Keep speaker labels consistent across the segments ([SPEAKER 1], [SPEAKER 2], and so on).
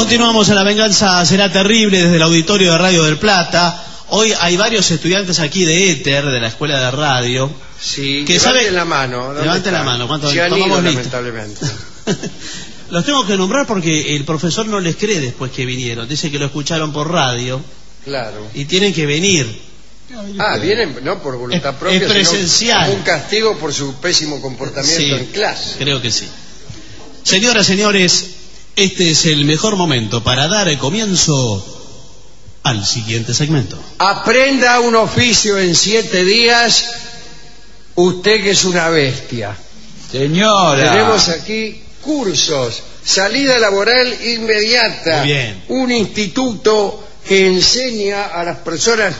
[SPEAKER 1] Continuamos en La Venganza Será Terrible desde el auditorio de Radio del Plata. Hoy hay varios estudiantes aquí de Éter, de la Escuela de Radio.
[SPEAKER 2] Sí,
[SPEAKER 1] que
[SPEAKER 2] levanten la mano.
[SPEAKER 1] Levanten la mano. ¿Cuánto
[SPEAKER 2] se han ido, lamentablemente.
[SPEAKER 1] Los tengo que nombrar porque el profesor no les cree después que vinieron. Dice que lo escucharon por radio.
[SPEAKER 2] Claro.
[SPEAKER 1] Y tienen que venir.
[SPEAKER 2] Vienen no por voluntad propia,
[SPEAKER 1] es presencial.
[SPEAKER 2] Sino un castigo por su pésimo comportamiento en clase.
[SPEAKER 1] Creo que sí. Señoras, señores, este es el mejor momento para dar el comienzo al siguiente segmento.
[SPEAKER 2] Aprenda un oficio en 7 días, usted que es una bestia.
[SPEAKER 3] Señora.
[SPEAKER 2] Tenemos aquí cursos, salida laboral inmediata.
[SPEAKER 1] Muy bien.
[SPEAKER 2] Un instituto que enseña a las personas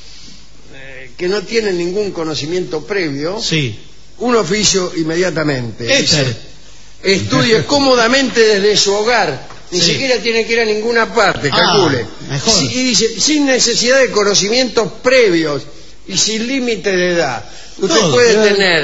[SPEAKER 2] que no tienen ningún conocimiento previo,
[SPEAKER 1] sí,
[SPEAKER 2] un oficio inmediatamente.
[SPEAKER 1] Dice,
[SPEAKER 2] estudie cómodamente desde su hogar, ni siquiera tiene que ir a ninguna parte, calcule.
[SPEAKER 1] Mejor.
[SPEAKER 2] Y dice, sin necesidad de conocimientos previos y sin límite de edad. Usted puede tener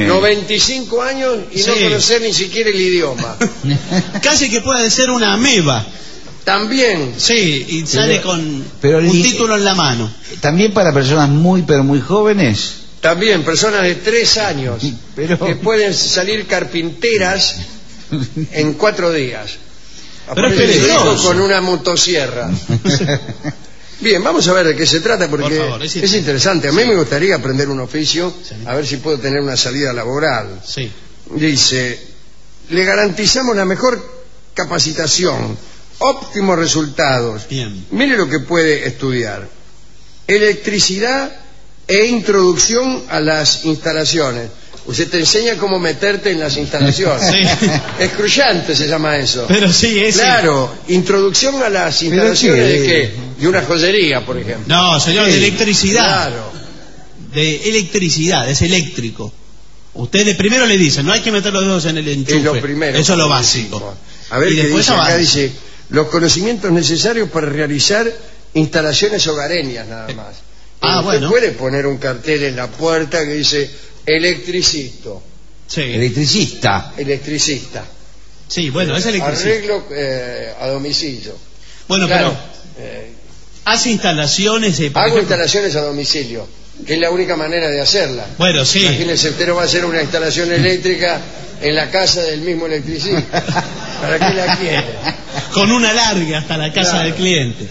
[SPEAKER 2] 95 años y no conocer ni siquiera el idioma.
[SPEAKER 1] Casi que puede ser una ameba.
[SPEAKER 2] También.
[SPEAKER 1] Sí, y sale con un título en la mano.
[SPEAKER 3] También para personas muy, pero muy jóvenes.
[SPEAKER 2] También, personas de 3 años que pueden salir carpinteras en 4 días.
[SPEAKER 1] Pero es peligroso.
[SPEAKER 2] Con una motosierra. Bien, vamos a ver de qué se trata, porque
[SPEAKER 1] por favor,
[SPEAKER 2] es interesante. A mí me gustaría aprender un oficio, a ver si puedo tener una salida laboral.
[SPEAKER 1] Sí.
[SPEAKER 2] Dice, le garantizamos la mejor capacitación, óptimos resultados.
[SPEAKER 1] Bien.
[SPEAKER 2] Mire lo que puede estudiar: electricidad e introducción a las instalaciones. Usted te enseña cómo meterte en las instalaciones.
[SPEAKER 1] Sí.
[SPEAKER 2] Excruyente se llama eso.
[SPEAKER 1] Pero sí, es.
[SPEAKER 2] Claro, introducción a las instalaciones de qué? De una joyería, por ejemplo.
[SPEAKER 1] No, señor, de electricidad.
[SPEAKER 2] Claro.
[SPEAKER 1] De electricidad, es eléctrico. Ustedes primero le dicen, no hay que meter los dedos en el enchufe.
[SPEAKER 2] Es lo primero.
[SPEAKER 1] Eso es lo básico.
[SPEAKER 2] A ver
[SPEAKER 1] y
[SPEAKER 2] qué
[SPEAKER 1] después
[SPEAKER 2] dice
[SPEAKER 1] avanza.
[SPEAKER 2] acá, dice, los conocimientos necesarios para realizar instalaciones hogareñas nada más. Usted
[SPEAKER 1] bueno.
[SPEAKER 2] puede poner un cartel en la puerta que dice electricista.
[SPEAKER 1] Sí.
[SPEAKER 3] Electricista.
[SPEAKER 2] Electricista.
[SPEAKER 1] Sí, bueno, es electricista.
[SPEAKER 2] Arreglo a domicilio.
[SPEAKER 1] Bueno,
[SPEAKER 2] Claro,
[SPEAKER 1] pero hace instalaciones. Por
[SPEAKER 2] hago
[SPEAKER 1] ejemplo,
[SPEAKER 2] instalaciones a domicilio, que es la única manera de hacerla.
[SPEAKER 1] Bueno, sí.
[SPEAKER 2] Imagínese, usted no va a hacer una instalación eléctrica en la casa del mismo electricista. ¿Para qué la quiere?
[SPEAKER 1] Con una larga hasta la casa del cliente.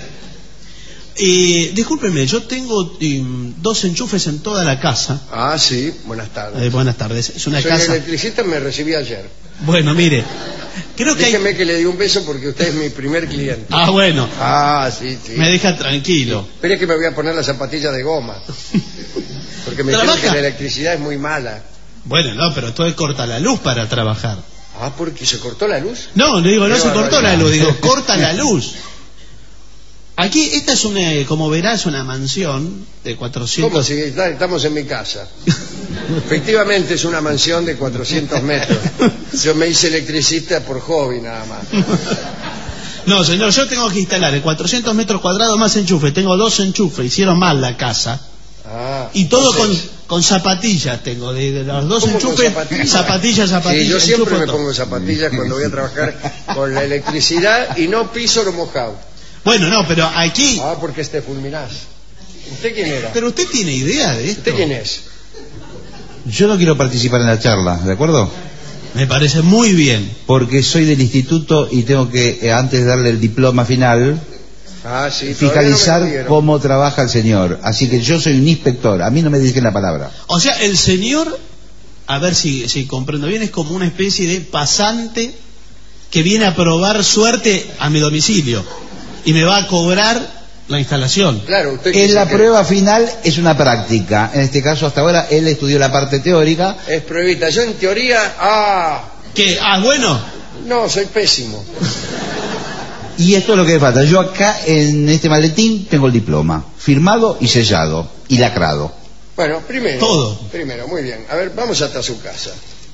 [SPEAKER 1] Discúlpeme, yo tengo 2 enchufes en toda la casa.
[SPEAKER 2] Ah, sí, buenas tardes.
[SPEAKER 1] Buenas tardes. Es una
[SPEAKER 2] Soy
[SPEAKER 1] casa.
[SPEAKER 2] electricista, me recibí ayer.
[SPEAKER 1] Bueno, mire, creo que
[SPEAKER 2] Déjeme que le di un beso porque usted es mi primer cliente.
[SPEAKER 1] Ah, bueno.
[SPEAKER 2] Ah, sí, sí.
[SPEAKER 1] Me deja tranquilo.
[SPEAKER 2] Espere que me voy a poner las zapatillas de goma. Porque me dijeron que la electricidad es muy mala.
[SPEAKER 1] Bueno, no, pero todo corta la luz para trabajar.
[SPEAKER 2] Ah, ¿porque se cortó la luz?
[SPEAKER 1] No, le digo, no
[SPEAKER 2] Qué
[SPEAKER 1] se cortó la
[SPEAKER 2] barbaridad.
[SPEAKER 1] luz, digo, corta la luz. Aquí, esta es como verás, una mansión de 400...
[SPEAKER 2] ¿Cómo? Si estamos en mi casa. Efectivamente es una mansión de 400 metros. Yo me hice electricista por hobby nada más.
[SPEAKER 1] No, señor, yo tengo que instalar en 400 metros cuadrados más enchufes. Tengo 2 enchufes, hicieron mal la casa.
[SPEAKER 2] Ah,
[SPEAKER 1] Y todo
[SPEAKER 2] entonces,
[SPEAKER 1] con zapatillas tengo, de los 2
[SPEAKER 2] ¿cómo con
[SPEAKER 1] enchufes,
[SPEAKER 2] zapatillas?
[SPEAKER 1] zapatillas.
[SPEAKER 2] Sí, yo siempre
[SPEAKER 1] enchufo
[SPEAKER 2] me
[SPEAKER 1] todo.
[SPEAKER 2] pongo zapatillas cuando voy a trabajar con la electricidad y no piso lo mojado.
[SPEAKER 1] Bueno, no, pero aquí...
[SPEAKER 2] Ah, porque fulminás. ¿Usted quién era?
[SPEAKER 1] Pero usted tiene idea de esto.
[SPEAKER 2] ¿Usted quién es?
[SPEAKER 3] Yo no quiero participar en la charla, ¿de acuerdo?
[SPEAKER 1] Me parece muy bien.
[SPEAKER 3] Porque soy del instituto y tengo que, antes de darle el diploma final,
[SPEAKER 2] Ah, sí,
[SPEAKER 3] fiscalizar
[SPEAKER 2] todavía no me lo dieron.
[SPEAKER 3] cómo trabaja el señor. Así que yo soy un inspector, a mí no me dirigen la palabra.
[SPEAKER 1] O sea, el señor, a ver si comprendo bien, es como una especie de pasante que viene a probar suerte a mi domicilio y me va a cobrar la instalación.
[SPEAKER 2] Claro, usted
[SPEAKER 3] En la
[SPEAKER 2] que
[SPEAKER 3] prueba final es una práctica. En este caso, hasta ahora, él estudió la parte teórica.
[SPEAKER 2] es pruebita. Yo en teoría,
[SPEAKER 1] ¿Qué? Ah, bueno.
[SPEAKER 2] no, soy pésimo.
[SPEAKER 3] Y esto es lo que me falta. Yo acá, en este maletín, tengo el diploma. Firmado y sellado. Y lacrado.
[SPEAKER 2] Bueno, primero.
[SPEAKER 1] Todo.
[SPEAKER 2] Primero, muy bien. A ver, vamos hasta su casa.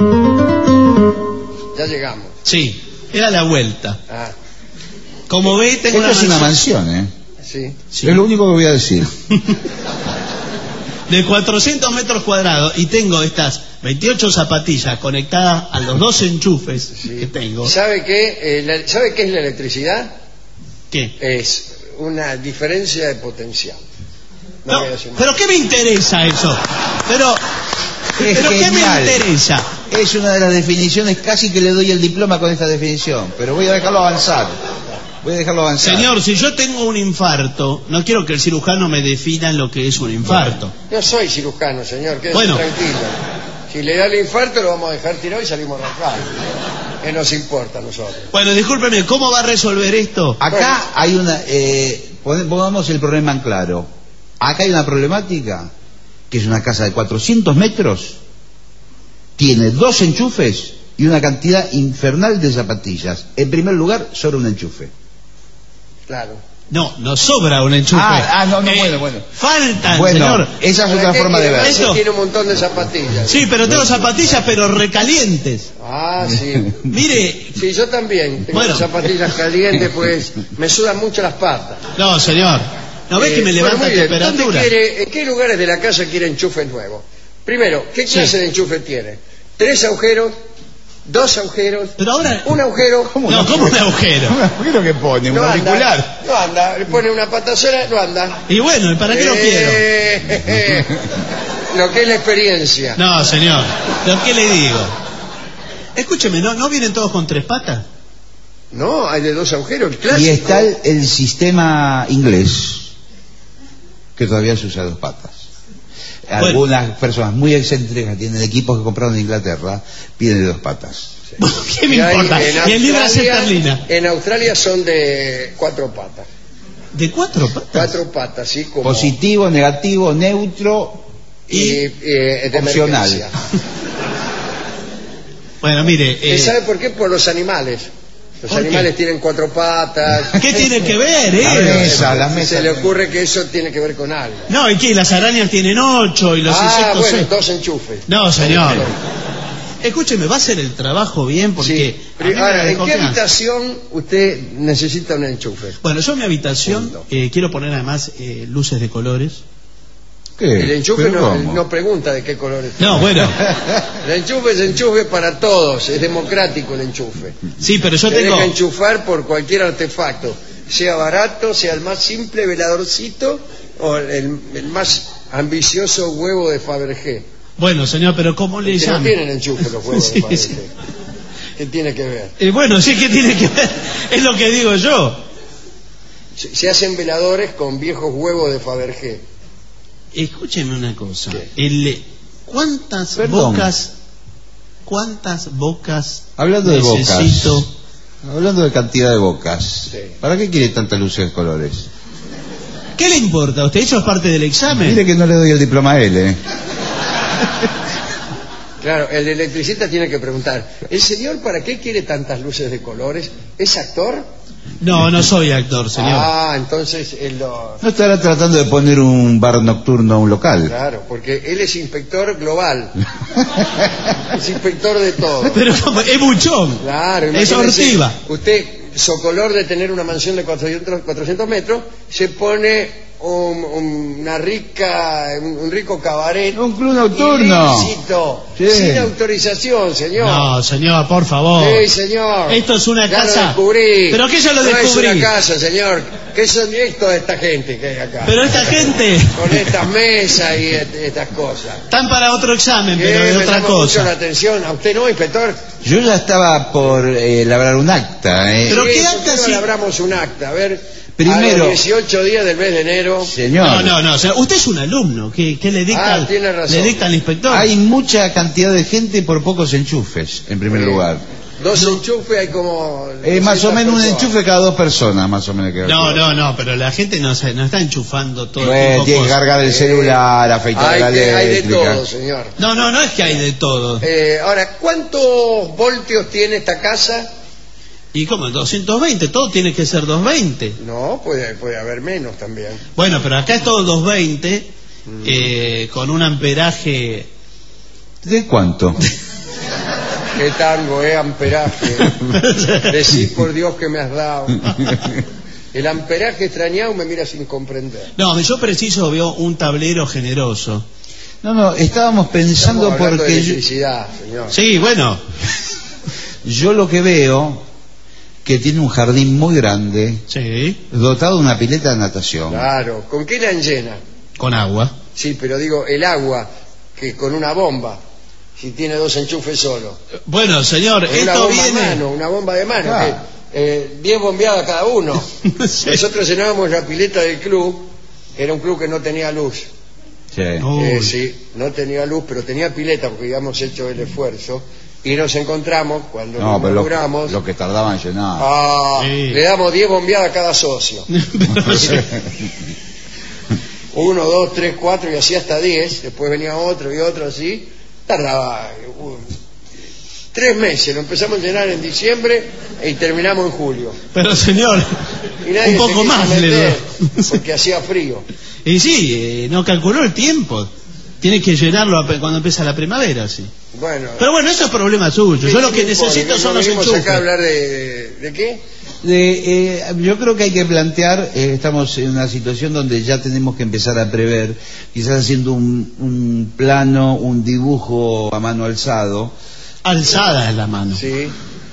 [SPEAKER 2] Ya llegamos.
[SPEAKER 1] Sí, era la vuelta.
[SPEAKER 2] Ah,
[SPEAKER 1] Como ve, tengo
[SPEAKER 3] Esto es una mansión, ¿eh?
[SPEAKER 2] sí.
[SPEAKER 1] Sí.
[SPEAKER 3] Es lo único que voy a decir.
[SPEAKER 1] De 400 metros cuadrados y tengo estas 28 zapatillas conectadas a los 2 enchufes
[SPEAKER 2] Sí.
[SPEAKER 1] que tengo.
[SPEAKER 2] ¿Sabe qué? ¿Sabe qué es la electricidad?
[SPEAKER 1] ¿Qué?
[SPEAKER 2] Es una diferencia de potencial.
[SPEAKER 1] No, pero ¿qué me interesa eso? Pero ¿qué me interesa?
[SPEAKER 3] Es una de las definiciones, casi que le doy el diploma con esta definición, pero voy a dejarlo avanzar.
[SPEAKER 1] Señor, si yo tengo un infarto, no quiero que el cirujano me defina lo que es un infarto.
[SPEAKER 2] Yo soy cirujano, señor, quédese tranquilo. Si le da el infarto lo vamos a dejar tirado y salimos rascados. ¿Qué nos importa a nosotros?
[SPEAKER 1] Bueno, discúlpeme, ¿cómo va a resolver esto?
[SPEAKER 3] Acá hay una... pongamos el problema en claro. Acá hay una problemática, que es una casa de 400 metros, tiene 2 enchufes y una cantidad infernal de zapatillas. En primer lugar, sobra un enchufe.
[SPEAKER 2] Claro.
[SPEAKER 1] No sobra un enchufe.
[SPEAKER 3] Bueno.
[SPEAKER 1] Faltan, señor.
[SPEAKER 3] Esa es otra forma de ver.
[SPEAKER 2] Esto tiene un montón de zapatillas.
[SPEAKER 1] Sí, pero tengo zapatillas, pero recalientes.
[SPEAKER 2] Ah, sí.
[SPEAKER 1] Mire.
[SPEAKER 2] Sí, yo también tengo zapatillas calientes, pues me sudan mucho las patas.
[SPEAKER 1] No, señor. ¿No ves que me levanta la temperatura?
[SPEAKER 2] ¿En qué lugares de la casa quiere enchufe nuevo? Primero, ¿qué clase de enchufe tiene? 3 agujeros, 2 agujeros,
[SPEAKER 1] pero ahora...
[SPEAKER 2] un agujero.
[SPEAKER 1] ¿Cómo un agujero?
[SPEAKER 3] ¿Un agujero que pone? ¿Un auricular?
[SPEAKER 2] No anda, le pone una patacera, no anda.
[SPEAKER 1] Y bueno, ¿y para qué lo quiero?
[SPEAKER 2] Lo que es la experiencia.
[SPEAKER 1] No, señor, lo que le digo. Escúcheme, ¿no vienen todos con 3 patas?
[SPEAKER 2] No, hay de 2 agujeros, el clásico.
[SPEAKER 3] Y está el sistema inglés, que todavía se usa 2 patas. Algunas personas muy excéntricas tienen equipos que compraron en Inglaterra, piden de 2 patas.
[SPEAKER 1] Sí. ¿Qué me importa? Y en libras esterlinas.
[SPEAKER 2] En Australia son de 4 patas.
[SPEAKER 1] ¿De 4 patas?
[SPEAKER 2] 4 patas, sí. Como...
[SPEAKER 3] Positivo, negativo, neutro y opcional.
[SPEAKER 1] Bueno, mire...
[SPEAKER 2] ¿Sabe por qué? Por los animales. Los animales tienen 4 patas.
[SPEAKER 1] ¿Qué tiene que ver,
[SPEAKER 3] la mesa
[SPEAKER 2] se le ocurre que eso tiene que ver con algo.
[SPEAKER 1] No, ¿y qué? Las arañas tienen 8 y los insectos...
[SPEAKER 2] bueno, 2 enchufes.
[SPEAKER 1] No, señor. Escúcheme, va a hacer el trabajo bien porque...
[SPEAKER 2] Sí. Ahora, ¿en qué habitación usted necesita un enchufe?
[SPEAKER 1] Bueno, yo en mi habitación quiero poner además luces de colores.
[SPEAKER 3] ¿Qué?
[SPEAKER 2] El enchufe no pregunta de qué colores.
[SPEAKER 1] No, bueno.
[SPEAKER 2] El enchufe es enchufe para todos, es democrático el enchufe.
[SPEAKER 1] Sí, pero yo
[SPEAKER 2] Se
[SPEAKER 1] tengo...
[SPEAKER 2] deja enchufar por cualquier artefacto, sea barato, sea el más simple veladorcito o el más ambicioso huevo de Fabergé.
[SPEAKER 1] Bueno, señor, pero ¿cómo le llaman?
[SPEAKER 2] No tienen enchufe los huevos de Fabergé. Sí. ¿Qué tiene que ver?
[SPEAKER 1] Bueno, sí, ¿qué tiene que ver? Es lo que digo yo.
[SPEAKER 2] Se hacen veladores con viejos huevos de Fabergé.
[SPEAKER 1] Escúcheme una cosa. ¿Cuántas bocas
[SPEAKER 3] hablando
[SPEAKER 1] necesito?
[SPEAKER 3] De bocas, hablando de cantidad de bocas, sí. ¿Para qué quiere tantas luces de colores?
[SPEAKER 1] ¿Qué le importa a usted? Eso es parte del examen.
[SPEAKER 3] Mire que no le doy el diploma a él,
[SPEAKER 2] Claro, el electricista tiene que preguntar, ¿el señor para qué quiere tantas luces de colores? ¿Es actor?
[SPEAKER 1] No soy actor, señor.
[SPEAKER 2] Entonces él lo...
[SPEAKER 3] ¿No estará tratando de poner un bar nocturno a un local?
[SPEAKER 2] Claro, porque él es inspector global. Es inspector de todo.
[SPEAKER 1] Pero ¿cómo? Es buchón.
[SPEAKER 2] Claro.
[SPEAKER 1] Es ortiva.
[SPEAKER 2] Usted, socolor de tener una mansión de 400 metros, se pone un rico cabaret.
[SPEAKER 3] Un club nocturno.
[SPEAKER 2] Ilícito,
[SPEAKER 3] sí.
[SPEAKER 2] Sin autorización, señor.
[SPEAKER 1] No, señor, por favor.
[SPEAKER 2] Sí, señor.
[SPEAKER 1] Esto es una casa.
[SPEAKER 2] Lo descubrí.
[SPEAKER 1] ¿Pero qué ya lo descubrí?
[SPEAKER 2] No es una casa, señor. ¿Qué son esto de esta gente que hay acá?
[SPEAKER 1] Pero esta gente...
[SPEAKER 2] Con estas mesas y estas cosas.
[SPEAKER 1] Están para otro examen, pero de otra cosa.
[SPEAKER 2] Mucho la atención. ¿A usted no, inspector?
[SPEAKER 3] Yo ya estaba por labrar un acta,
[SPEAKER 1] ¿Pero qué acta?
[SPEAKER 2] Si labramos un acta, a ver...
[SPEAKER 3] Primero,
[SPEAKER 2] a los 18 días del mes de enero.
[SPEAKER 3] Señor.
[SPEAKER 1] No, o sea, usted es un alumno que le dicta,
[SPEAKER 2] tiene razón.
[SPEAKER 1] le dicta al inspector.
[SPEAKER 3] Hay mucha cantidad de gente por pocos enchufes, en primer lugar.
[SPEAKER 2] 2 enchufes hay como...
[SPEAKER 3] más o menos un enchufe cada 2 personas, más o menos.
[SPEAKER 1] No, pero la gente no está enchufando todo el tiempo.
[SPEAKER 3] Tiene que cargar el celular, afeitar la eléctrica.
[SPEAKER 2] Hay de todo, señor.
[SPEAKER 1] No es que hay de todo.
[SPEAKER 2] Ahora, ¿cuántos voltios tiene esta casa?
[SPEAKER 1] ¿Y cómo? 220, todo tiene que ser 220.
[SPEAKER 2] No, puede haber menos también.
[SPEAKER 1] Bueno, pero acá es todo 220, con un amperaje...
[SPEAKER 3] ¿De cuánto?
[SPEAKER 2] ¿Qué tango, amperaje? Decís por Dios que me has dado. El amperaje extrañado me mira sin comprender.
[SPEAKER 1] No, yo preciso veo un tablero generoso.
[SPEAKER 3] No, estábamos pensando
[SPEAKER 2] Estamos
[SPEAKER 3] porque...
[SPEAKER 2] de electricidad, señor.
[SPEAKER 1] Sí, bueno.
[SPEAKER 3] Yo lo que veo que tiene un jardín muy grande,
[SPEAKER 1] sí,
[SPEAKER 3] dotado de una pileta de natación.
[SPEAKER 2] Claro, ¿con qué la llena?
[SPEAKER 1] Con agua.
[SPEAKER 2] Sí, pero digo, el agua, que con una bomba, si tiene 2 enchufes solo.
[SPEAKER 1] Bueno, señor,
[SPEAKER 2] Con
[SPEAKER 1] esto
[SPEAKER 2] una bomba
[SPEAKER 1] viene...
[SPEAKER 2] de mano, una bomba de mano,
[SPEAKER 3] Claro.
[SPEAKER 2] que, 10 bombeadas cada uno.
[SPEAKER 1] Sí.
[SPEAKER 2] Nosotros llenábamos la pileta del club, era un club que no tenía luz.
[SPEAKER 3] Sí.
[SPEAKER 1] Uy.
[SPEAKER 2] Sí, no tenía luz, pero tenía pileta porque habíamos hecho el esfuerzo. Y nos encontramos, cuando
[SPEAKER 3] No,
[SPEAKER 2] nos
[SPEAKER 3] pero
[SPEAKER 2] logramos,
[SPEAKER 3] lo que tardaban en llenar.
[SPEAKER 1] Sí.
[SPEAKER 2] le damos 10 bombeadas a cada socio.
[SPEAKER 1] Pero sí.
[SPEAKER 2] 1, 2, 3, 4 y así hasta 10. Después venía otro y otro así. Tardaba 3 meses. Lo empezamos a llenar en diciembre y terminamos en julio.
[SPEAKER 1] Pero señor,
[SPEAKER 2] Y nadie
[SPEAKER 1] un poco
[SPEAKER 2] se quiso
[SPEAKER 1] más le
[SPEAKER 2] meter
[SPEAKER 1] doy.
[SPEAKER 2] porque hacía frío.
[SPEAKER 1] Y sí, no calculó el tiempo. Tiene que llenarlo cuando empieza la primavera, sí.
[SPEAKER 2] Bueno,
[SPEAKER 1] Pero bueno, eso es problema suyo. Yo lo que necesito son los
[SPEAKER 2] venimos
[SPEAKER 1] enchufes.
[SPEAKER 2] acá a hablar de qué.
[SPEAKER 3] Yo creo que hay que plantear, estamos en una situación donde ya tenemos que empezar a prever, quizás haciendo un plano, un dibujo a mano alzado,
[SPEAKER 1] Alzada en la mano.
[SPEAKER 2] Sí.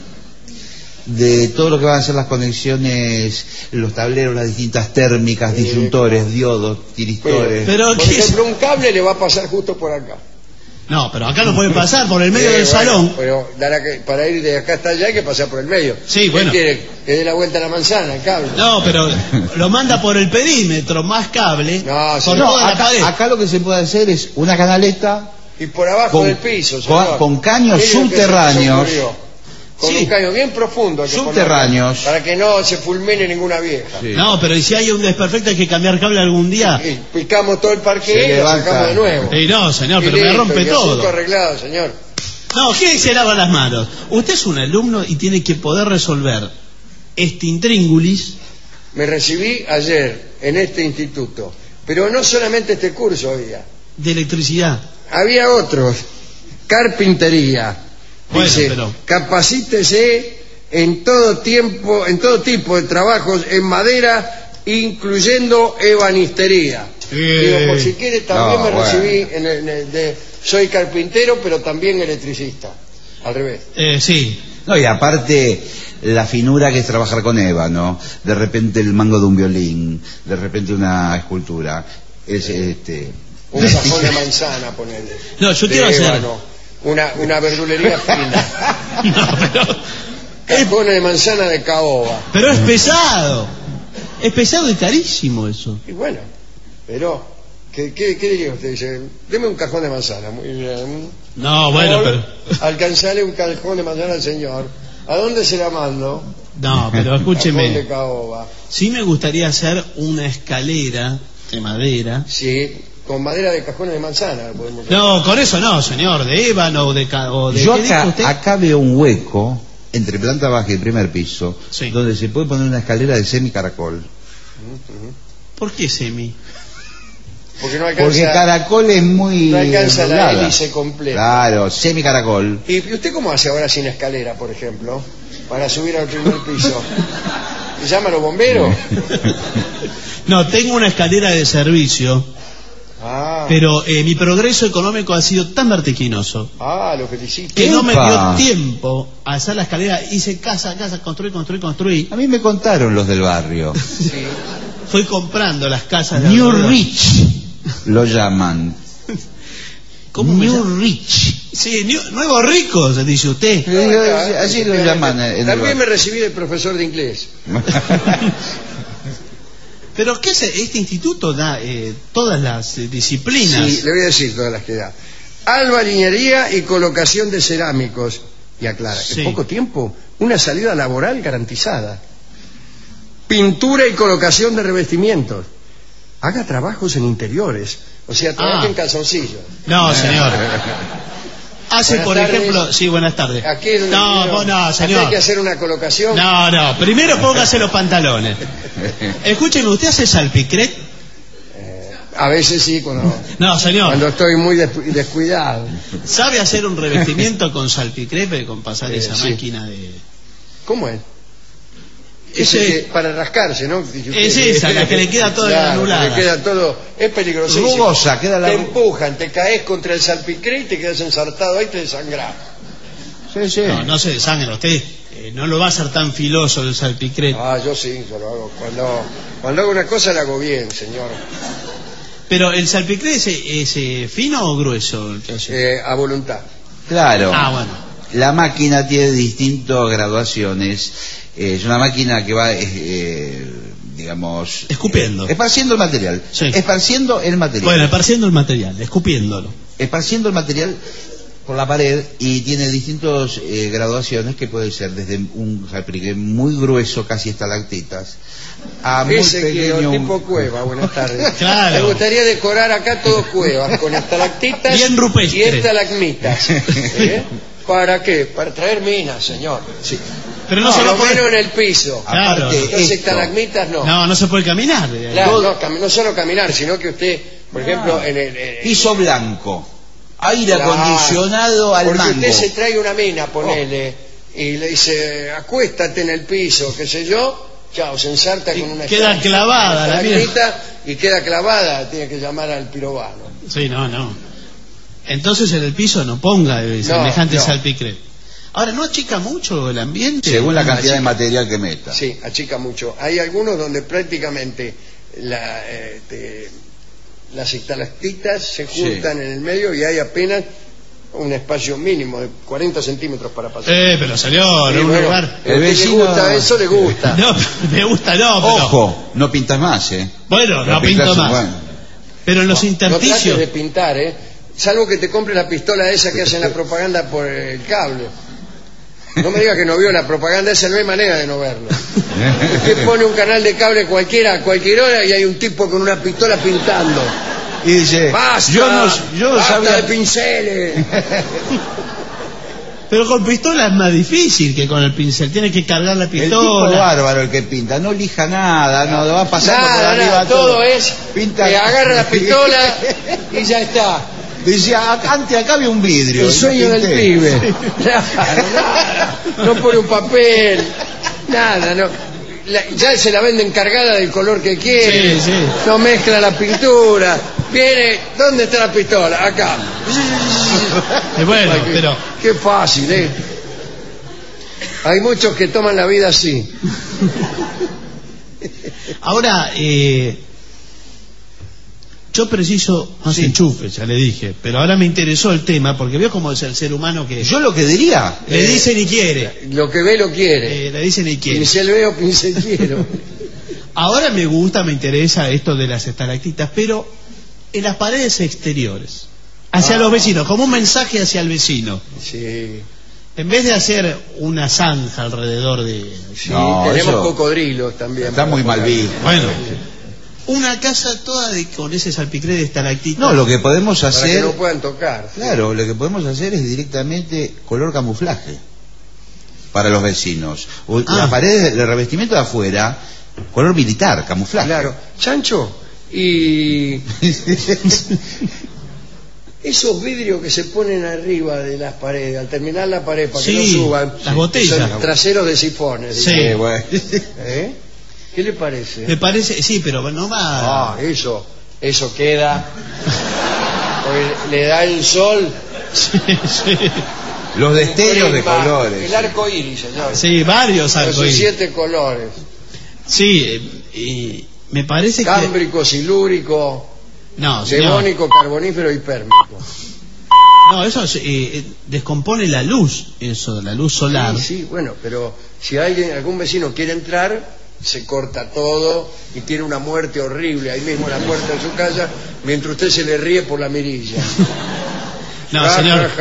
[SPEAKER 3] de todo lo que van a ser las conexiones, los tableros, las distintas térmicas, disyuntores, diodos, tiristores.
[SPEAKER 1] Pero
[SPEAKER 2] Por
[SPEAKER 1] ¿qué es?
[SPEAKER 2] ejemplo, un cable le va a pasar justo por acá.
[SPEAKER 1] No, pero acá no puede pasar por el medio del
[SPEAKER 2] Bueno,
[SPEAKER 1] salón.
[SPEAKER 2] pero para ir de acá hasta allá hay que pasar por el medio.
[SPEAKER 1] Sí,
[SPEAKER 2] ¿Qué
[SPEAKER 1] bueno.
[SPEAKER 2] quiere? Que dé la vuelta a la manzana, el cable.
[SPEAKER 1] No, pero lo manda por el perímetro, más cable,
[SPEAKER 2] No, sí.
[SPEAKER 1] por
[SPEAKER 3] No,
[SPEAKER 1] toda la pared.
[SPEAKER 3] acá lo que se puede hacer es una canaleta
[SPEAKER 2] Y por abajo
[SPEAKER 3] Con-
[SPEAKER 2] del piso,
[SPEAKER 3] con-
[SPEAKER 2] señor.
[SPEAKER 3] con caños
[SPEAKER 2] ¿Qué es lo que se les
[SPEAKER 3] subterráneos.
[SPEAKER 2] ocurrió? Con
[SPEAKER 1] Sí.
[SPEAKER 2] un caño bien profundo. hay que
[SPEAKER 3] Subterráneos.
[SPEAKER 2] ponerlo, para que no se fulmine ninguna vieja.
[SPEAKER 3] Sí.
[SPEAKER 1] No, pero ¿y si hay un desperfecto hay que cambiar cable algún día?
[SPEAKER 2] Y picamos todo el
[SPEAKER 3] Se
[SPEAKER 2] parque y lo
[SPEAKER 3] levanta.
[SPEAKER 2] sacamos de nuevo.
[SPEAKER 1] Y no, señor,
[SPEAKER 2] Y
[SPEAKER 1] pero me
[SPEAKER 2] listo,
[SPEAKER 1] rompe
[SPEAKER 2] y asunto
[SPEAKER 1] todo.
[SPEAKER 2] arreglado, señor.
[SPEAKER 1] No, ¿quién se lava las manos? Usted es un alumno y tiene que poder resolver este intríngulis.
[SPEAKER 2] Me recibí ayer en este instituto, pero no solamente este curso había.
[SPEAKER 1] De electricidad.
[SPEAKER 2] Había otros, carpintería.
[SPEAKER 1] Bueno,
[SPEAKER 2] Dice,
[SPEAKER 1] pero-
[SPEAKER 2] capacítese en todo tiempo, en todo tipo de trabajos en madera, incluyendo ebanistería. Digo, por si quiere, también
[SPEAKER 3] No,
[SPEAKER 2] me
[SPEAKER 3] bueno.
[SPEAKER 2] recibí soy carpintero, pero también electricista. Al revés.
[SPEAKER 1] Sí.
[SPEAKER 3] No, y aparte la finura que es trabajar con ébano, de repente el mango de un violín, de repente una escultura, es
[SPEAKER 2] Un cajón de manzana, ponele.
[SPEAKER 1] No, yo
[SPEAKER 2] De
[SPEAKER 1] quiero hacer...
[SPEAKER 2] ébano. Una verdulería fina.
[SPEAKER 1] No,
[SPEAKER 2] Cajones de manzana de caoba.
[SPEAKER 1] pero es pesado. Es pesado y carísimo eso.
[SPEAKER 2] Y bueno, pero, ¿qué diría usted? Dice, deme un cajón de manzana. Muy bien.
[SPEAKER 1] No, bueno, pero...
[SPEAKER 2] Alcanzarle un cajón de manzana al señor. ¿A dónde se la mando?
[SPEAKER 1] No, pero
[SPEAKER 2] Cajón de
[SPEAKER 1] escúcheme.
[SPEAKER 2] caoba.
[SPEAKER 1] Sí me gustaría hacer una escalera de madera.
[SPEAKER 2] Sí, con madera de cajones de manzana. Podemos hacer.
[SPEAKER 1] No, con eso no, señor. De ébano o de...
[SPEAKER 3] Yo
[SPEAKER 1] ¿qué dijo usted?
[SPEAKER 3] acá veo un hueco entre planta baja y primer piso,
[SPEAKER 1] Sí.
[SPEAKER 3] donde se puede poner una escalera de semicaracol.
[SPEAKER 1] ¿Por qué semi?
[SPEAKER 2] Porque no alcanza,
[SPEAKER 3] Porque caracol es muy
[SPEAKER 2] no alcanza la
[SPEAKER 3] doblada.
[SPEAKER 2] hélice completa.
[SPEAKER 3] Claro, semicaracol.
[SPEAKER 2] ¿Y usted cómo hace ahora sin escalera, por ejemplo? Para subir al primer piso. ¿Llama a los bomberos?
[SPEAKER 1] No, tengo una escalera de servicio,
[SPEAKER 2] Ah,
[SPEAKER 1] pero mi progreso económico ha sido tan vertiginoso
[SPEAKER 2] lo felicito.
[SPEAKER 1] que no me
[SPEAKER 3] ¡Epa!
[SPEAKER 1] dio tiempo a hacer la escalera. Hice casa, construí.
[SPEAKER 3] A mí me contaron los del barrio.
[SPEAKER 2] Sí.
[SPEAKER 1] Fui comprando las casas de
[SPEAKER 3] New
[SPEAKER 1] alrededor.
[SPEAKER 3] Rich lo llaman.
[SPEAKER 1] ¿Cómo me
[SPEAKER 3] New
[SPEAKER 1] llama?
[SPEAKER 3] Rich.
[SPEAKER 1] Sí, nuevos ricos, dice usted.
[SPEAKER 3] Así lo llaman en el
[SPEAKER 2] También me
[SPEAKER 3] barrio.
[SPEAKER 2] recibí de profesor de inglés.
[SPEAKER 1] Pero ¿qué es? Este instituto da todas las disciplinas.
[SPEAKER 2] Sí, le voy a decir todas las que da. Albariñería y colocación de cerámicos. Y aclara,
[SPEAKER 1] Sí.
[SPEAKER 2] en poco tiempo, una salida laboral garantizada. Pintura y colocación de revestimientos. Haga trabajos en interiores. O sea, trabaje en calzoncillos.
[SPEAKER 1] No, señor. Hace,
[SPEAKER 2] Buenas
[SPEAKER 1] por
[SPEAKER 2] tardes.
[SPEAKER 1] ejemplo... Sí, buenas tardes.
[SPEAKER 2] Aquí es donde
[SPEAKER 1] No,
[SPEAKER 2] primero-
[SPEAKER 1] vos no,
[SPEAKER 2] aquí
[SPEAKER 1] señor.
[SPEAKER 2] hay que hacer una colocación.
[SPEAKER 1] No, primero póngase los pantalones. Escúcheme, ¿usted hace salpicret?
[SPEAKER 2] A veces sí, cuando
[SPEAKER 1] No,
[SPEAKER 2] estoy muy descuidado.
[SPEAKER 1] ¿Sabe hacer un revestimiento con salpicret, con pasar esa
[SPEAKER 2] sí.
[SPEAKER 1] máquina de...
[SPEAKER 2] ¿Cómo es?
[SPEAKER 1] Ese-
[SPEAKER 2] Ese que para rascarse, ¿no? Dice
[SPEAKER 1] Es
[SPEAKER 2] usted.
[SPEAKER 1] esa, la que le queda toda
[SPEAKER 2] Claro,
[SPEAKER 1] anulada.
[SPEAKER 2] que le queda todo. Es peligrosísimo.
[SPEAKER 3] Rugosa, queda la
[SPEAKER 2] Te empujan, te caes contra el salpicré y te quedas ensartado ahí, te desangrás.
[SPEAKER 3] Sí.
[SPEAKER 1] No se desangre. Usted no lo va a hacer tan filoso el salpicret.
[SPEAKER 2] Yo sí, yo lo hago. Cuando hago una cosa la hago bien, señor.
[SPEAKER 1] Pero el salpicret es fino o grueso el que hace?
[SPEAKER 2] A voluntad.
[SPEAKER 3] Claro.
[SPEAKER 1] Bueno.
[SPEAKER 3] La máquina tiene distintas graduaciones. Es una máquina que va, digamos...
[SPEAKER 1] escupiendo.
[SPEAKER 3] Esparciendo el material.
[SPEAKER 1] Sí.
[SPEAKER 3] Esparciendo el material.
[SPEAKER 1] Bueno, esparciendo el material, escupiéndolo.
[SPEAKER 3] Esparciendo el material por la pared, y tiene distintas graduaciones, que puede ser desde un salpicret muy grueso, casi estalactitas, a muy pequeño,
[SPEAKER 2] tipo cueva. Buenas tardes.
[SPEAKER 1] Claro.
[SPEAKER 2] Me gustaría decorar acá todo cuevas, con estalactitas
[SPEAKER 1] bien rupestre
[SPEAKER 2] y estalagmitas. ¿Para qué? Para traer minas, señor.
[SPEAKER 3] Sí.
[SPEAKER 1] Pero no se lo
[SPEAKER 2] menos en el piso.
[SPEAKER 1] Claro.
[SPEAKER 3] Aparte,
[SPEAKER 2] Entonces estalagmitas no.
[SPEAKER 1] No se puede caminar.
[SPEAKER 2] Claro, no solo caminar, sino que usted, por ejemplo, en el...
[SPEAKER 3] piso blanco, aire acondicionado al
[SPEAKER 2] porque
[SPEAKER 3] mango.
[SPEAKER 2] Usted se trae una mina, ponele, y le dice, acuéstate en el piso, qué sé yo, chao, se ensarta con una...
[SPEAKER 1] Queda clavada la mina.
[SPEAKER 2] Y queda clavada, tiene que llamar al pirobano.
[SPEAKER 1] Sí, no. Entonces en el piso no ponga semejante salpicret. Ahora, ¿no achica mucho el ambiente?
[SPEAKER 3] Según la cantidad de material que meta.
[SPEAKER 2] Sí, achica mucho. Hay algunos donde prácticamente las estalactitas se juntan en el medio y hay apenas un espacio mínimo de 40 centímetros para pasar.
[SPEAKER 1] Pero señor, un lugar...
[SPEAKER 3] El vecino...
[SPEAKER 2] ¿Le gusta eso? ¿Le gusta?
[SPEAKER 1] No, me gusta no, pero...
[SPEAKER 3] Ojo, no pintas más,
[SPEAKER 1] Bueno, no pinto más. Bueno. Pero en los intersticios...
[SPEAKER 2] No trates de pintar, salvo que te compre la pistola esa que hacen la propaganda por el cable. No me diga que no vio la propaganda esa, no hay manera de no verlo. Usted pone un canal de cable cualquiera a cualquier hora y hay un tipo con una pistola pintando.
[SPEAKER 3] Y dice,
[SPEAKER 2] ¡basta!
[SPEAKER 3] yo
[SPEAKER 2] ¡basta
[SPEAKER 3] sabía...
[SPEAKER 2] de pinceles!
[SPEAKER 1] Pero con pistola es más difícil que con el pincel. Tiene que cargar la pistola.
[SPEAKER 3] El tipo bárbaro el que pinta, no lija nada, no lo va pasando por arriba.
[SPEAKER 2] Nada, todo es
[SPEAKER 3] pinta...
[SPEAKER 2] que agarra la pistola y ya está.
[SPEAKER 3] Dice, acá había un vidrio.
[SPEAKER 2] El sueño del pibe. No pone un papel, nada, no. Ya se la venden cargada del color que quiere.
[SPEAKER 1] Sí.
[SPEAKER 2] No mezcla la pintura. Viene, ¿dónde está la pistola? Acá.
[SPEAKER 1] Bueno, pero...
[SPEAKER 2] Qué fácil, Hay muchos que toman la vida así.
[SPEAKER 1] Ahora, yo preciso más enchufes, ya le dije, pero ahora me interesó el tema porque veo cómo es el ser humano que...
[SPEAKER 3] Yo lo que diría...
[SPEAKER 1] Le dicen y quiere.
[SPEAKER 2] Lo que ve lo quiere.
[SPEAKER 1] Le dicen y quiere.
[SPEAKER 2] Pincel veo, pincel quiero.
[SPEAKER 1] Ahora me interesa esto de las estalactitas, pero en las paredes exteriores, hacia los vecinos, como un mensaje hacia el vecino.
[SPEAKER 2] Sí.
[SPEAKER 1] En vez de hacer una zanja alrededor de...
[SPEAKER 2] Sí, tenemos cocodrilos también.
[SPEAKER 3] Está muy mal visto.
[SPEAKER 1] Bueno... Una casa toda con ese salpicret de estalactitas.
[SPEAKER 3] No, lo que podemos hacer...
[SPEAKER 2] Para que no puedan tocar.
[SPEAKER 3] Claro, lo que podemos hacer es directamente color camuflaje para los vecinos. Las paredes, el revestimiento de afuera, color militar, camuflaje.
[SPEAKER 2] Claro. Chancho, y... esos vidrios que se ponen arriba de las paredes, al terminar la pared, para que no suban...
[SPEAKER 1] las botellas.
[SPEAKER 2] Son traseros de sifones.
[SPEAKER 1] Sí,
[SPEAKER 3] bueno.
[SPEAKER 2] ¿Qué le parece?
[SPEAKER 1] Me parece, sí, pero no va...
[SPEAKER 2] Eso queda. Porque le da el sol.
[SPEAKER 1] Sí.
[SPEAKER 3] Los destellos de colores.
[SPEAKER 2] El arco iris, señor.
[SPEAKER 1] Sí, varios arco iris.
[SPEAKER 2] 7 colores.
[SPEAKER 1] Sí, y me parece
[SPEAKER 2] cámbrico, silúrico, devónico, carbonífero y pérmico.
[SPEAKER 1] No, eso descompone la luz, la luz solar.
[SPEAKER 2] Sí, bueno, pero si algún vecino quiere entrar, se corta todo y tiene una muerte horrible ahí mismo en la puerta de su casa, mientras usted se le ríe por la mirilla.
[SPEAKER 1] No, señor.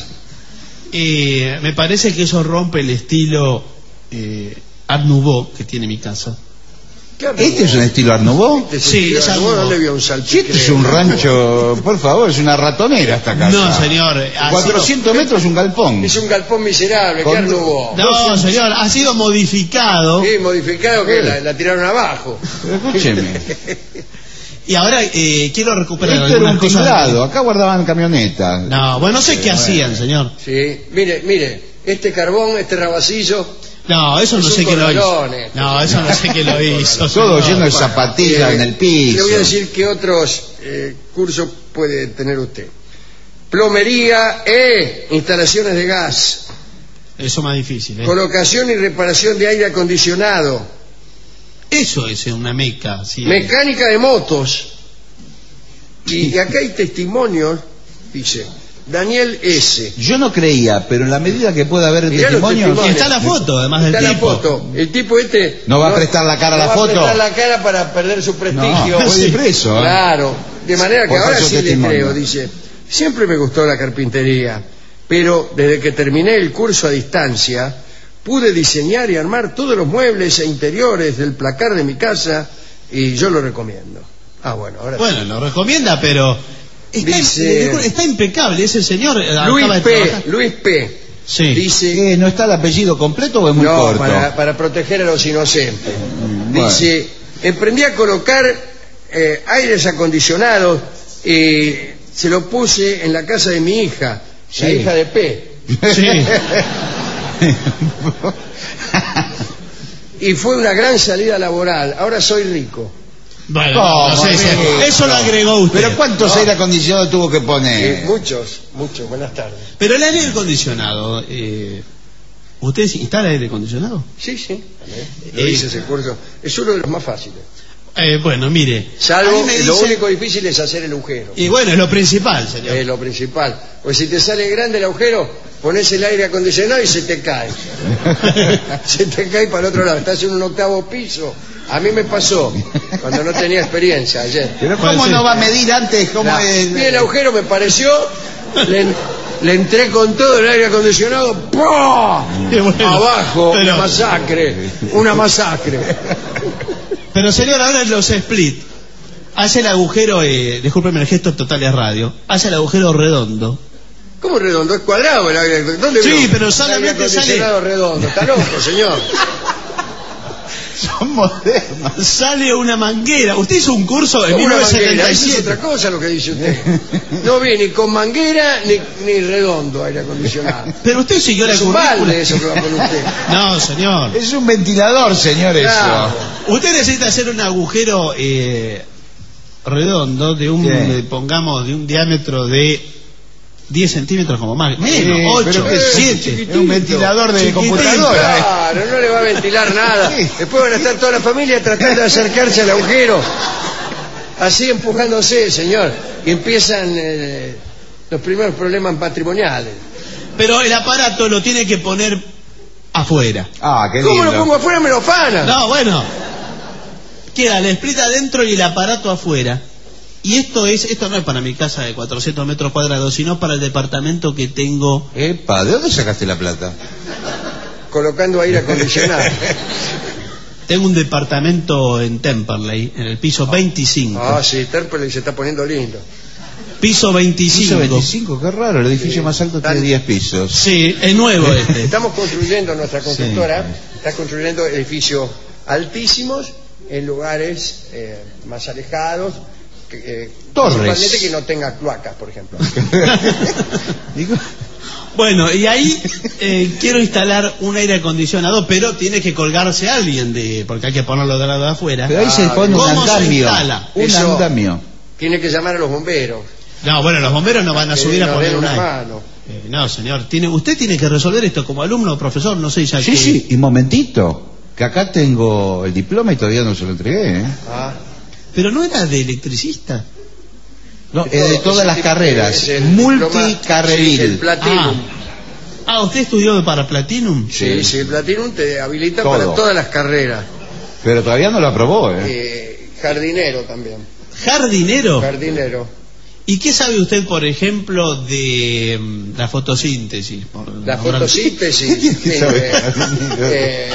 [SPEAKER 1] Me parece que eso rompe el estilo Art Nouveau que tiene mi casa.
[SPEAKER 3] ¿Este es un estilo Art Nouveau?
[SPEAKER 1] Sí, es Art Nouveau.
[SPEAKER 2] ¿Dónde vio un salpicret?
[SPEAKER 3] Este es un rancho, por favor, es una ratonera esta casa.
[SPEAKER 1] No, señor.
[SPEAKER 3] 400 metros es un galpón.
[SPEAKER 2] Es un galpón miserable, ¿qué Art Nouveau?
[SPEAKER 1] No, señor, ha sido modificado.
[SPEAKER 2] Sí, modificado que la tiraron abajo.
[SPEAKER 3] Escúcheme.
[SPEAKER 1] Y ahora quiero recuperar
[SPEAKER 3] Esto era un
[SPEAKER 1] cosas.
[SPEAKER 3] tinglado, acá guardaban camionetas.
[SPEAKER 1] No, bueno, no sé qué hacían, señor.
[SPEAKER 2] Sí, mire, este carbón, este rabacillo.
[SPEAKER 1] No, eso no sé qué lo hizo. No, eso no sé qué lo hizo.
[SPEAKER 3] Todo lleno de zapatillas en el piso.
[SPEAKER 2] Le voy a decir qué otros cursos puede tener usted. Plomería instalaciones de gas.
[SPEAKER 1] Eso más difícil, ¿eh?
[SPEAKER 2] Colocación y reparación de aire acondicionado.
[SPEAKER 1] Eso es una meca, sí.
[SPEAKER 2] Mecánica de motos. Y acá hay testimonios, dice Daniel S.
[SPEAKER 3] Yo no creía, pero en la medida que pueda haber
[SPEAKER 2] Mirá los
[SPEAKER 3] testimonios...
[SPEAKER 2] testimonios.
[SPEAKER 1] Está la foto, además del
[SPEAKER 2] Está
[SPEAKER 1] tipo.
[SPEAKER 2] la foto. El tipo este...
[SPEAKER 3] ¿No va a prestar la cara a la
[SPEAKER 2] no
[SPEAKER 3] foto?
[SPEAKER 2] va a prestar la cara para perder su prestigio.
[SPEAKER 3] No,
[SPEAKER 1] Sí.
[SPEAKER 3] voy preso.
[SPEAKER 2] Claro. De manera que
[SPEAKER 3] Por
[SPEAKER 2] ahora
[SPEAKER 3] falso
[SPEAKER 2] sí le
[SPEAKER 3] testimonio.
[SPEAKER 2] creo. Dice, siempre me gustó la carpintería, pero desde que terminé el curso a distancia, pude diseñar y armar todos los muebles e interiores del placar de mi casa y yo lo recomiendo. Ah, bueno, ahora
[SPEAKER 1] Bueno, lo recomienda, pero está impecable ese señor.
[SPEAKER 2] Luis
[SPEAKER 1] acaba de
[SPEAKER 2] P.
[SPEAKER 1] trabajar.
[SPEAKER 2] Luis P.
[SPEAKER 1] Sí.
[SPEAKER 2] Dice...
[SPEAKER 3] ¿No está el apellido completo o es muy
[SPEAKER 2] no,
[SPEAKER 3] corto?
[SPEAKER 2] para proteger a los inocentes.
[SPEAKER 3] Bueno.
[SPEAKER 2] Dice, aprendí a colocar aires acondicionados y se lo puse en la casa de mi hija, la
[SPEAKER 3] Sí.
[SPEAKER 2] hija de P.
[SPEAKER 1] Sí.
[SPEAKER 2] Y fue una gran salida laboral. Ahora soy rico.
[SPEAKER 1] Bueno,
[SPEAKER 3] ¿Cómo,
[SPEAKER 1] no sé,
[SPEAKER 3] amigo?
[SPEAKER 1] eso lo agregó usted.
[SPEAKER 3] ¿Pero cuántos aire acondicionados tuvo que poner?
[SPEAKER 2] Muchos. Buenas tardes.
[SPEAKER 1] Pero el aire acondicionado, ¿usted instala aire acondicionado?
[SPEAKER 2] Sí. Yo hice ese curso. Es uno de los más fáciles.
[SPEAKER 1] Bueno, mire. a
[SPEAKER 2] Salvo,
[SPEAKER 1] mí me
[SPEAKER 2] lo
[SPEAKER 1] dicen-
[SPEAKER 2] único difícil es hacer el agujero.
[SPEAKER 1] Y bueno, es lo principal, señor.
[SPEAKER 2] Es lo principal. Pues si te sale grande el agujero, pones el aire acondicionado y se te cae. Se te cae para el otro lado. Estás en un 8º piso. A mí me pasó cuando no tenía experiencia ayer.
[SPEAKER 3] ¿Pero
[SPEAKER 1] Puede
[SPEAKER 3] cómo
[SPEAKER 1] ser.
[SPEAKER 3] no va a medir antes cómo es?
[SPEAKER 2] Vi el agujero, me pareció, le entré con todo el aire acondicionado, ¡pah!
[SPEAKER 1] Y bueno,
[SPEAKER 2] Abajo,
[SPEAKER 1] pero-
[SPEAKER 2] una masacre.
[SPEAKER 1] Pero señor, ahora en los split, hace el agujero, discúlpeme el gesto, total es radio, hace el agujero redondo.
[SPEAKER 2] ¿Cómo redondo? Es cuadrado el aire. ¿Dónde
[SPEAKER 1] Sí,
[SPEAKER 2] vio?
[SPEAKER 1] pero
[SPEAKER 2] El
[SPEAKER 1] solamente
[SPEAKER 2] aire acondicionado redondo. Está loco, señor.
[SPEAKER 3] Son modernos.
[SPEAKER 1] Sale una manguera. Usted hizo un curso en
[SPEAKER 2] ¿Cómo una manguera? Eso es
[SPEAKER 1] 1977.
[SPEAKER 2] otra cosa lo que dice usted. No vi ni con manguera ni redondo aire acondicionado.
[SPEAKER 1] Pero usted siguió la
[SPEAKER 2] Es un
[SPEAKER 1] currícula.
[SPEAKER 2] balde eso que va a poner usted.
[SPEAKER 1] No, señor.
[SPEAKER 3] Es un ventilador, señor,
[SPEAKER 2] Claro.
[SPEAKER 3] eso.
[SPEAKER 1] Usted necesita hacer un agujero redondo de un,
[SPEAKER 3] Sí.
[SPEAKER 1] pongamos, de un diámetro de 10 centímetros como más.
[SPEAKER 3] Sí,
[SPEAKER 1] Menos, 8,
[SPEAKER 3] pero que
[SPEAKER 1] 7.
[SPEAKER 3] es un ventilador de
[SPEAKER 1] Chiquitito.
[SPEAKER 3] computadora.
[SPEAKER 2] Claro, no le va a ventilar nada.
[SPEAKER 3] Sí.
[SPEAKER 2] Después van a estar toda la familia tratando de acercarse al agujero. Así empujándose, señor. Y empiezan los primeros problemas patrimoniales.
[SPEAKER 1] Pero el aparato lo tiene que poner afuera.
[SPEAKER 3] Ah, qué
[SPEAKER 2] ¿Cómo
[SPEAKER 3] lindo.
[SPEAKER 2] lo pongo afuera? Me lo fanan.
[SPEAKER 1] No, bueno. Queda el split adentro y el aparato afuera. Y esto no es para mi casa de 400 metros cuadrados, sino para el departamento que tengo.
[SPEAKER 3] Epa, ¿de dónde sacaste la plata?
[SPEAKER 2] Colocando aire acondicionado.
[SPEAKER 1] Tengo un departamento en Temperley, en el piso 25.
[SPEAKER 2] Ah, sí, Terpel se está poniendo lindo.
[SPEAKER 1] Piso 25.
[SPEAKER 3] Piso 25, qué raro, el edificio más alto tiene 10 pisos.
[SPEAKER 1] Sí, es nuevo este.
[SPEAKER 2] Estamos construyendo, nuestra constructora está construyendo edificios altísimos en lugares más alejados.
[SPEAKER 3] Torres.
[SPEAKER 2] Principalmente que no tenga cloacas, por ejemplo.
[SPEAKER 3] Digo,
[SPEAKER 1] Bueno, y ahí quiero instalar un aire acondicionado, pero tiene que colgarse alguien porque hay que ponerlo de lado de afuera.
[SPEAKER 3] pero ahí se pone un
[SPEAKER 1] ¿Cómo se
[SPEAKER 3] andamio.
[SPEAKER 1] instala?
[SPEAKER 3] Un
[SPEAKER 2] Eso-
[SPEAKER 3] andamio.
[SPEAKER 2] Tiene que llamar a los bomberos.
[SPEAKER 1] No, bueno, los bomberos no van a
[SPEAKER 2] que
[SPEAKER 1] subir a
[SPEAKER 2] nos
[SPEAKER 1] poner
[SPEAKER 2] den
[SPEAKER 1] un
[SPEAKER 2] una
[SPEAKER 1] aire.
[SPEAKER 2] mano.
[SPEAKER 1] No, señor, usted tiene que resolver esto como alumno o profesor, no sé ya
[SPEAKER 3] Sí,
[SPEAKER 1] que...
[SPEAKER 3] sí, y momentito, que acá tengo el diploma y todavía no se lo entregué, ¿eh?
[SPEAKER 2] Ah,
[SPEAKER 1] Pero no era de electricista.
[SPEAKER 3] No, es de todas
[SPEAKER 2] ese
[SPEAKER 3] las
[SPEAKER 2] tipo
[SPEAKER 3] carreras,
[SPEAKER 2] es el
[SPEAKER 3] multicarreril.
[SPEAKER 2] diploma- sí, el Platinum.
[SPEAKER 1] ¿Usted estudió para Platinum?
[SPEAKER 2] Sí, el Platinum te habilita
[SPEAKER 3] Todo.
[SPEAKER 2] para todas las carreras.
[SPEAKER 3] Pero todavía no lo aprobó, ¿eh?
[SPEAKER 2] Jardinero también.
[SPEAKER 1] ¿Jardinero?
[SPEAKER 2] Jardinero.
[SPEAKER 1] ¿Y qué sabe usted, por ejemplo, de la fotosíntesis?
[SPEAKER 2] La fotosíntesis.
[SPEAKER 3] ¿Qué sabe jardinero?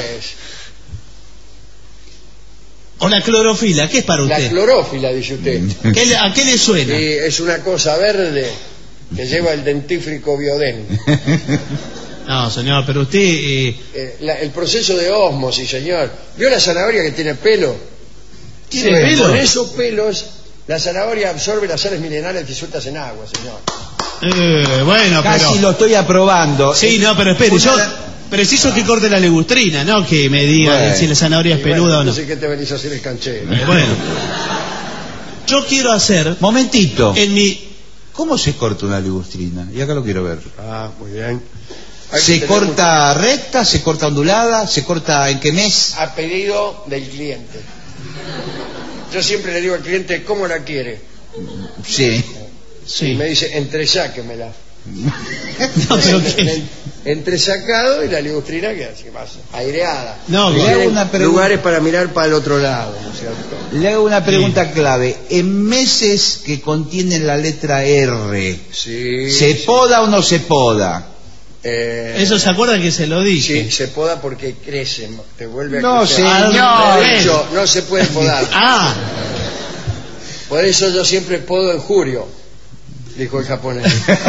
[SPEAKER 1] O la clorofila, ¿qué es para
[SPEAKER 2] La
[SPEAKER 1] usted?
[SPEAKER 2] clorófila, dice usted.
[SPEAKER 1] ¿A qué le suena?
[SPEAKER 2] Sí, es una cosa verde que lleva el dentífrico Bioden.
[SPEAKER 1] No, señor, pero usted...
[SPEAKER 2] El proceso de ósmosis, señor. ¿Vio la zanahoria que tiene pelo?
[SPEAKER 1] ¿Tiene
[SPEAKER 2] Bueno,
[SPEAKER 1] pelo?
[SPEAKER 2] Con esos pelos, la zanahoria absorbe las sales minerales disueltas en agua, señor.
[SPEAKER 1] bueno,
[SPEAKER 3] Casi
[SPEAKER 1] pero...
[SPEAKER 3] lo estoy aprobando.
[SPEAKER 1] Sí, no, pero espere,
[SPEAKER 3] Una-
[SPEAKER 1] yo preciso que corte la legustrina, no que me diga
[SPEAKER 3] Bueno.
[SPEAKER 1] si la zanahoria es
[SPEAKER 2] Y bueno,
[SPEAKER 1] peluda o no.
[SPEAKER 2] no sé qué te venís a hacer el canchero.
[SPEAKER 1] Bueno, yo quiero hacer
[SPEAKER 3] Momentito.
[SPEAKER 1] en mi...
[SPEAKER 3] ¿Cómo se corta una ligustrina? Y acá lo quiero ver.
[SPEAKER 2] Ah, muy bien.
[SPEAKER 3] ¿Se corta recta, se corta ondulada, se corta en qué mes?
[SPEAKER 2] A pedido del cliente. Yo siempre le digo al cliente cómo la quiere.
[SPEAKER 3] Sí.
[SPEAKER 2] Y me dice, entresáquemela.
[SPEAKER 1] No, pero ¿qué?
[SPEAKER 2] Entresacado y la ligustrina que así pasa, aireada.
[SPEAKER 1] No,
[SPEAKER 3] Le hago una
[SPEAKER 2] lugares para mirar para el otro lado, ¿no es cierto?
[SPEAKER 3] Le hago una pregunta clave. En meses que contienen la letra R,
[SPEAKER 2] Sí.
[SPEAKER 3] ¿se poda o no se poda?
[SPEAKER 1] Eso se acuerda que se lo dije.
[SPEAKER 2] Sí, se poda porque crece, te vuelve a
[SPEAKER 3] No,
[SPEAKER 2] crecer.
[SPEAKER 3] señor.
[SPEAKER 2] De hecho, no se puede podar.
[SPEAKER 1] Ah,
[SPEAKER 2] Por eso yo siempre podo en julio, dijo el japonés.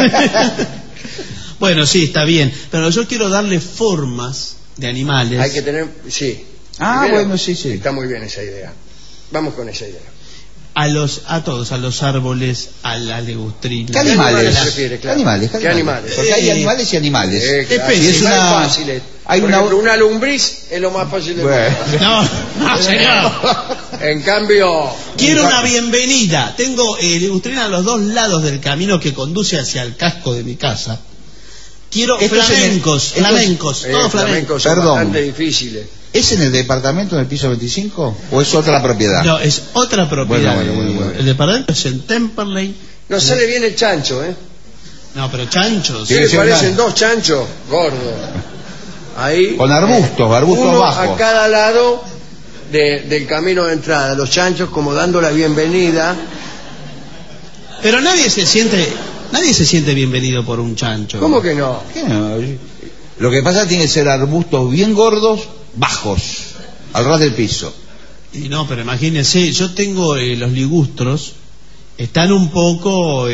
[SPEAKER 1] bueno, sí, está bien. Pero yo quiero darle formas de animales.
[SPEAKER 2] Hay que tener, sí.
[SPEAKER 3] Ah,
[SPEAKER 2] Primero,
[SPEAKER 3] bueno, sí.
[SPEAKER 2] Está muy bien esa idea. Vamos con esa idea.
[SPEAKER 1] A todos, a los árboles, a la legustrina.
[SPEAKER 3] ¿Qué animales?
[SPEAKER 2] se refiere, claro.
[SPEAKER 3] ¿Qué animales?
[SPEAKER 2] ¿Qué animales?
[SPEAKER 3] Porque hay animales y animales.
[SPEAKER 2] Claro,
[SPEAKER 1] Especies.
[SPEAKER 2] es
[SPEAKER 3] una-
[SPEAKER 2] fácil.
[SPEAKER 3] hay
[SPEAKER 2] Por
[SPEAKER 3] una-
[SPEAKER 2] ejemplo, una lombriz es lo más fácil de
[SPEAKER 3] Bueno.
[SPEAKER 1] No, no, señor.
[SPEAKER 2] En cambio,
[SPEAKER 1] Quiero una bienvenida. Tengo legustrina a los dos lados del camino que conduce hacia el casco de mi casa. Quiero
[SPEAKER 3] Esto es en el-
[SPEAKER 1] flamencos,
[SPEAKER 3] esto es-
[SPEAKER 1] flamencos, todos flamencos.
[SPEAKER 2] flamencos son
[SPEAKER 3] Perdón.
[SPEAKER 2] bastante difíciles.
[SPEAKER 3] ¿Es en el departamento en el piso 25 o es otra propiedad?
[SPEAKER 1] No, es otra propiedad.
[SPEAKER 3] Bueno.
[SPEAKER 1] El departamento es en Temperley.
[SPEAKER 2] No sale bien el chancho, ¿eh?
[SPEAKER 1] No, pero chanchos.
[SPEAKER 2] ¿Qué
[SPEAKER 3] Sí,
[SPEAKER 2] le
[SPEAKER 3] sí,
[SPEAKER 2] parecen
[SPEAKER 3] claro.
[SPEAKER 2] dos chanchos gordos? Ahí.
[SPEAKER 3] Con arbustos
[SPEAKER 2] uno
[SPEAKER 3] bajos.
[SPEAKER 2] a cada lado del camino de entrada. Los chanchos como dando la bienvenida.
[SPEAKER 1] Pero nadie se siente bienvenido por un chancho.
[SPEAKER 2] ¿Cómo que no?
[SPEAKER 3] ¿Qué no? Lo que pasa tiene que ser arbustos bien gordos, bajos, al ras del piso.
[SPEAKER 1] Y no, pero imagínense, yo tengo los ligustros, están un poco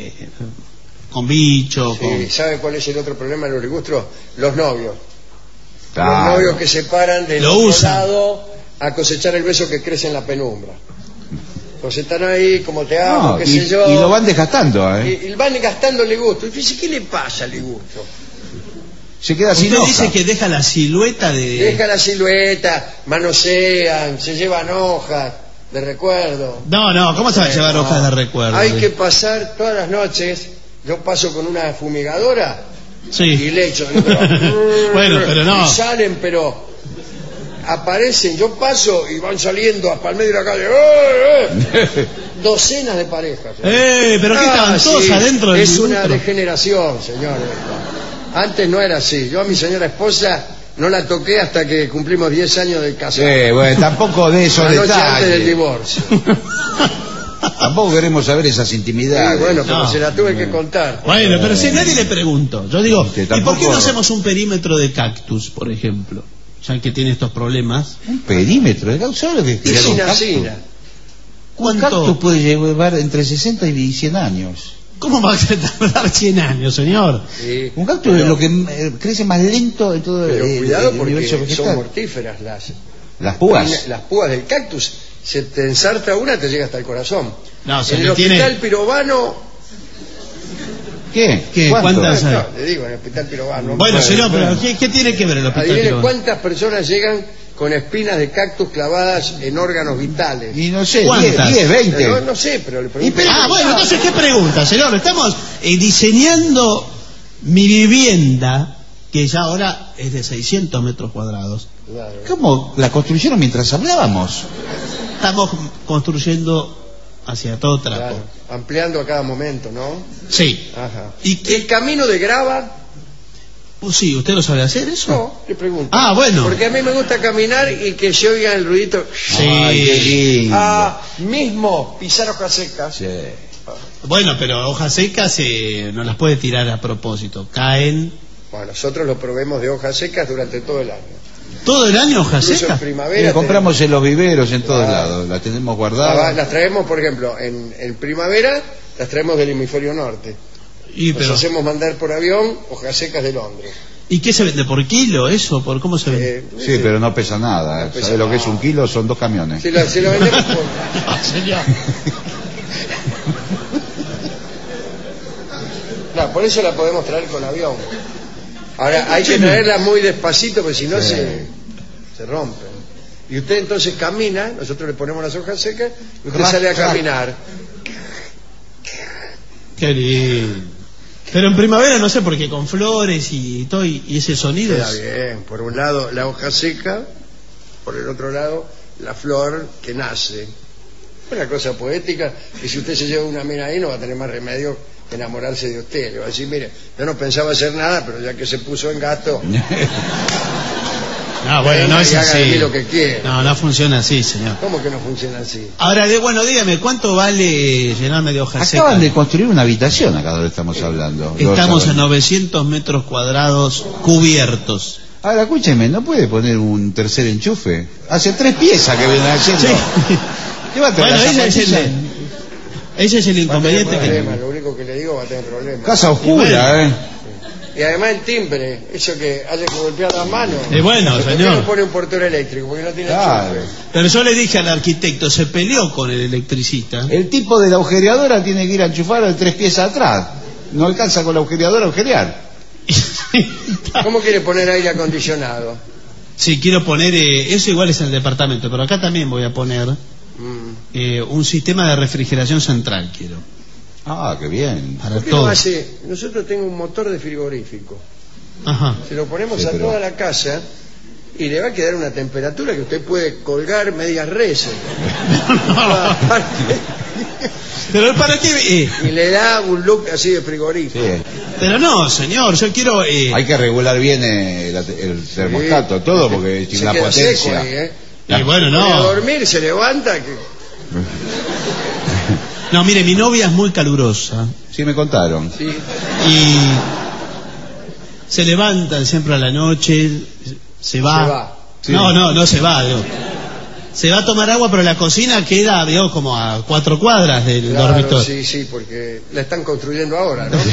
[SPEAKER 1] con bichos.
[SPEAKER 2] Sí, ¿sabe cuál es el otro problema de los ligustros? Los novios.
[SPEAKER 3] Claro.
[SPEAKER 2] Los novios que se paran del
[SPEAKER 1] Lo
[SPEAKER 2] otro
[SPEAKER 1] usan.
[SPEAKER 2] lado a cosechar el beso que crece en la penumbra. Entonces están ahí, como te amo,
[SPEAKER 3] No,
[SPEAKER 2] qué
[SPEAKER 3] y,
[SPEAKER 2] sé yo.
[SPEAKER 3] y lo van desgastando, ¿eh?
[SPEAKER 2] Y van gastando ligustro. Y dice, ¿qué le pasa al ligustro?
[SPEAKER 3] Se queda sin
[SPEAKER 1] Usted
[SPEAKER 3] hoja.
[SPEAKER 1] dice que deja la silueta de...
[SPEAKER 2] Deja la silueta, manosean, se llevan hojas de recuerdo.
[SPEAKER 1] No, ¿cómo se va a llevar hojas de recuerdo?
[SPEAKER 2] Hay que pasar todas las noches. Yo paso con una fumigadora y
[SPEAKER 1] Sí.
[SPEAKER 2] le echo.
[SPEAKER 1] Bueno, pero no.
[SPEAKER 2] Y salen, pero aparecen. Yo paso y van saliendo hasta el medio de la calle. Docenas de parejas.
[SPEAKER 1] Pero ¿qué estaban todos
[SPEAKER 2] sí,
[SPEAKER 1] adentro del
[SPEAKER 2] es una
[SPEAKER 1] ligustro?
[SPEAKER 2] degeneración, señores. Antes no era así. Yo a mi señora esposa no la toqué hasta que cumplimos 10 años de casado.
[SPEAKER 3] Sí, bueno, tampoco de esos
[SPEAKER 2] La noche antes del
[SPEAKER 3] detalles.
[SPEAKER 2] divorcio.
[SPEAKER 3] Tampoco queremos saber esas intimidades.
[SPEAKER 2] Sí, bueno, pero
[SPEAKER 1] No.
[SPEAKER 2] se la tuve que contar.
[SPEAKER 1] Bueno, pero si nadie le pregunto. Yo digo,
[SPEAKER 3] Que
[SPEAKER 1] ¿y por qué
[SPEAKER 3] tampoco-
[SPEAKER 1] no hacemos un perímetro de cactus, por ejemplo? Ya que tiene estos problemas.
[SPEAKER 3] Un perímetro, ¿sabes lo que es
[SPEAKER 2] Y
[SPEAKER 3] criar un cactus?
[SPEAKER 2] sinacina.
[SPEAKER 3] Un cactus puede llevar entre 60 y 100 años.
[SPEAKER 1] ¿Cómo va a tardar 100 años, señor?
[SPEAKER 2] Sí,
[SPEAKER 3] Un cactus es lo que crece más lento en todo
[SPEAKER 2] pero cuidado
[SPEAKER 3] el
[SPEAKER 2] porque
[SPEAKER 3] universo
[SPEAKER 2] son
[SPEAKER 3] vegetal.
[SPEAKER 2] mortíferas
[SPEAKER 3] Las púas.
[SPEAKER 2] las púas del cactus. Se te ensarta una, te llega hasta el corazón.
[SPEAKER 1] No, se
[SPEAKER 2] en
[SPEAKER 1] le
[SPEAKER 2] el
[SPEAKER 1] tiene-
[SPEAKER 2] hospital pirobano.
[SPEAKER 3] ¿Qué?
[SPEAKER 1] ¿Qué?
[SPEAKER 3] ¿Cuánto?
[SPEAKER 1] ¿Cuántas?
[SPEAKER 2] No, le digo, en el hospital pirobano.
[SPEAKER 1] Bueno, señor,
[SPEAKER 3] bueno.
[SPEAKER 1] pero ¿qué tiene que ver el hospital?
[SPEAKER 2] Adivine
[SPEAKER 1] pirobano?
[SPEAKER 2] cuántas personas llegan con espinas de cactus clavadas en órganos vitales.
[SPEAKER 3] Y no sé,
[SPEAKER 1] ¿Cuántas?
[SPEAKER 3] 10, 20.
[SPEAKER 2] No sé, pero le pregunto.
[SPEAKER 1] Ah, bueno, entonces, ¿qué pregunta, señor? Estamos diseñando mi vivienda, que ya ahora es de 600 metros cuadrados.
[SPEAKER 2] Claro.
[SPEAKER 3] ¿Cómo la construyeron mientras hablábamos?
[SPEAKER 1] Estamos construyendo hacia todo trapo.
[SPEAKER 2] Claro, ampliando a cada momento, ¿no?
[SPEAKER 1] Sí.
[SPEAKER 2] Ajá.
[SPEAKER 1] ¿Y qué?
[SPEAKER 2] el camino de grava?
[SPEAKER 1] Sí, ¿usted lo sabe hacer eso?
[SPEAKER 2] No, le pregunto.
[SPEAKER 1] Ah, bueno.
[SPEAKER 2] Porque a mí me gusta caminar y que se oiga el ruidito.
[SPEAKER 1] Sí.
[SPEAKER 3] Ay, qué lindo.
[SPEAKER 2] Mismo pisar hojas secas.
[SPEAKER 3] Sí.
[SPEAKER 1] Bueno, pero hojas secas no las puede tirar a propósito. Caen
[SPEAKER 2] Bueno, nosotros lo probemos de hojas secas durante todo el año.
[SPEAKER 1] todo el año hojas
[SPEAKER 2] Incluso en
[SPEAKER 1] secas.
[SPEAKER 2] primavera.
[SPEAKER 3] La compramos en los viveros en todos
[SPEAKER 2] Claro.
[SPEAKER 3] lados. La tenemos
[SPEAKER 2] tenemos-
[SPEAKER 3] guardada.
[SPEAKER 2] las traemos, por ejemplo, en primavera, las traemos del hemisferio norte.
[SPEAKER 1] Y,
[SPEAKER 2] Nos
[SPEAKER 1] pero,
[SPEAKER 2] hacemos mandar por avión hojas secas de Londres.
[SPEAKER 1] ¿Y qué se vende? ¿Por kilo eso? ¿Por cómo se vende?
[SPEAKER 3] Sí, pero no pesa nada.
[SPEAKER 2] No pesa
[SPEAKER 3] ¿Sabes lo que es
[SPEAKER 2] nada.
[SPEAKER 3] un kilo? Son 2 camiones.
[SPEAKER 2] Si lo vendemos por...
[SPEAKER 1] Ah, señor.
[SPEAKER 2] Claro, por eso la podemos traer con avión. Ahora, hay que
[SPEAKER 1] Escúcheme.
[SPEAKER 2] traerla muy despacito, porque si no
[SPEAKER 3] Sí.
[SPEAKER 2] se rompen. Y usted entonces camina, nosotros le ponemos las hojas secas, y usted
[SPEAKER 3] Rac,
[SPEAKER 2] sale a
[SPEAKER 3] rac.
[SPEAKER 2] caminar.
[SPEAKER 1] Qué lindo. Pero en primavera no sé, porque con flores y todo, y ese sonido
[SPEAKER 2] Queda
[SPEAKER 1] es...
[SPEAKER 2] bien. Por un lado la hoja seca, por el otro lado la flor que nace. Una cosa poética, y si usted se lleva una mina ahí no va a tener más remedio que enamorarse de usted. Le va a decir, mire, yo no pensaba hacer nada, pero ya que se puso en gasto...
[SPEAKER 1] No, bueno, no es así.
[SPEAKER 2] Lo que quiera.
[SPEAKER 1] No funciona así, señor.
[SPEAKER 2] ¿Cómo que no funciona así?
[SPEAKER 1] Ahora, bueno, dígame, ¿cuánto vale llenarme de hojas secas?
[SPEAKER 3] Acaban de construir una habitación acá donde estamos hablando.
[SPEAKER 1] Estamos a 900 metros cuadrados cubiertos.
[SPEAKER 3] Ahora, escúcheme, ¿no puede poner un tercer enchufe? Hace 3 piezas que vienen haciendo.
[SPEAKER 1] Sí.
[SPEAKER 3] Llévate
[SPEAKER 1] Bueno,
[SPEAKER 3] las zapatillas.
[SPEAKER 1] ese es el inconveniente que...
[SPEAKER 2] Lo único que le digo va a tener problemas.
[SPEAKER 3] Casa oscura,
[SPEAKER 2] Y además el timbre, eso que hace que golpear las manos.
[SPEAKER 1] Bueno,
[SPEAKER 2] ¿Por qué
[SPEAKER 1] señor.
[SPEAKER 2] no pone un portero eléctrico? Porque no tiene
[SPEAKER 3] Claro.
[SPEAKER 2] enchufe.
[SPEAKER 1] Pero yo le dije al arquitecto, se peleó con el electricista.
[SPEAKER 3] El tipo de la agujereadora tiene que ir a enchufar de 3 piezas atrás. No alcanza con la agujereadora a agujerear.
[SPEAKER 2] ¿Cómo quiere poner aire acondicionado?
[SPEAKER 1] Sí, quiero poner, eso igual es en el departamento, pero acá también voy a poner un sistema de refrigeración central, quiero.
[SPEAKER 3] Ah, qué bien.
[SPEAKER 1] Para
[SPEAKER 2] ¿Por qué no
[SPEAKER 1] todo.
[SPEAKER 2] nosotros tenemos un motor de frigorífico.
[SPEAKER 1] Ajá.
[SPEAKER 2] Se lo ponemos
[SPEAKER 3] Sí,
[SPEAKER 2] a
[SPEAKER 3] pero-
[SPEAKER 2] toda la casa y le va a quedar una temperatura que usted puede colgar medias reses.
[SPEAKER 1] Pero para qué...
[SPEAKER 2] Y le da un look así de frigorífico.
[SPEAKER 3] Sí.
[SPEAKER 1] pero no, señor, yo quiero...
[SPEAKER 3] Hay que regular bien el termostato, todo, porque sin
[SPEAKER 2] Se
[SPEAKER 3] la
[SPEAKER 2] queda seco
[SPEAKER 3] potencia.
[SPEAKER 2] ahí,
[SPEAKER 1] y bueno,
[SPEAKER 2] Pone a
[SPEAKER 1] no.
[SPEAKER 2] dormir, se levanta.
[SPEAKER 1] No, mire, mi novia es muy calurosa.
[SPEAKER 3] Sí, me contaron.
[SPEAKER 2] Sí.
[SPEAKER 1] Y se levanta siempre a la noche, se va.
[SPEAKER 2] Se va.
[SPEAKER 3] Sí.
[SPEAKER 1] No se va. Digo. Se va a tomar agua, pero la cocina queda, digo, como a 4 cuadras del
[SPEAKER 2] Claro,
[SPEAKER 1] dormitorio.
[SPEAKER 2] sí, porque la están construyendo ahora, ¿no?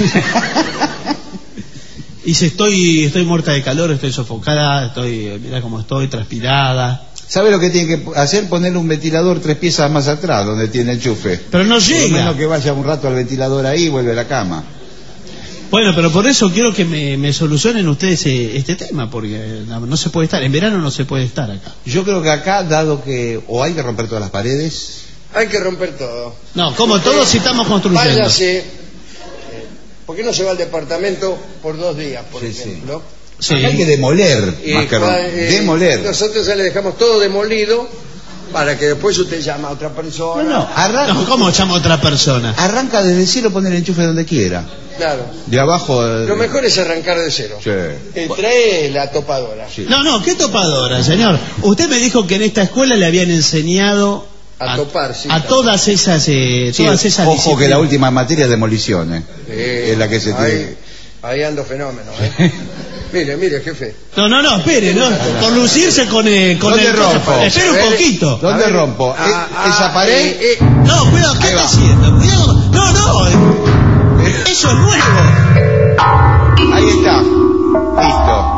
[SPEAKER 1] Y estoy muerta de calor, estoy sofocada, mira cómo estoy, transpirada.
[SPEAKER 3] ¿Sabe lo que tiene que hacer? Ponerle un ventilador 3 piezas más atrás, donde tiene enchufe.
[SPEAKER 1] Pero no
[SPEAKER 3] Por lo
[SPEAKER 1] llega.
[SPEAKER 3] menos que vaya un rato al ventilador ahí y vuelve a la cama.
[SPEAKER 1] Bueno, pero por eso quiero que me solucionen ustedes este tema, porque no se puede estar, en verano no se puede estar acá.
[SPEAKER 3] Yo creo que acá, dado que o hay que romper todas las paredes,
[SPEAKER 2] Hay que romper todo.
[SPEAKER 1] No, como todos si estamos construyendo.
[SPEAKER 2] Váyase. ¿Por qué no se va al departamento por 2 días, por
[SPEAKER 3] Sí,
[SPEAKER 2] ejemplo?
[SPEAKER 1] Sí.
[SPEAKER 3] acá hay que demoler,
[SPEAKER 2] Y
[SPEAKER 3] más que demoler.
[SPEAKER 2] Nosotros ya le dejamos todo demolido para que después usted llame a otra persona.
[SPEAKER 3] No,
[SPEAKER 1] No, ¿cómo llama a otra persona?
[SPEAKER 3] arranca desde cero, pone el enchufe donde quiera.
[SPEAKER 2] Claro.
[SPEAKER 3] De abajo.
[SPEAKER 2] Lo mejor es arrancar de cero.
[SPEAKER 3] Sí.
[SPEAKER 2] Trae la topadora.
[SPEAKER 3] Sí.
[SPEAKER 1] No, ¿qué topadora, señor? Usted me dijo que en esta escuela le habían enseñado
[SPEAKER 2] A topar, sí.
[SPEAKER 1] a todas esas
[SPEAKER 3] Sí,
[SPEAKER 1] todas esas
[SPEAKER 3] ojo que
[SPEAKER 1] disciplinas.
[SPEAKER 3] la última materia es demoliciones.
[SPEAKER 2] Sí.
[SPEAKER 3] Es la que se tiene.
[SPEAKER 2] Ahí ando fenómeno, Mire, jefe.
[SPEAKER 1] No, espere, no, por lucirse con
[SPEAKER 3] ¿Dónde
[SPEAKER 1] el
[SPEAKER 3] rompo?
[SPEAKER 1] espere un poquito.
[SPEAKER 3] ¿Dónde
[SPEAKER 2] A ver.
[SPEAKER 3] rompo? ¿Esa pared?
[SPEAKER 1] No, cuidado, ¿qué
[SPEAKER 3] Ahí
[SPEAKER 1] está
[SPEAKER 3] va.
[SPEAKER 1] haciendo? Cuidado. No, eso es nuevo.
[SPEAKER 3] Ahí está. Listo.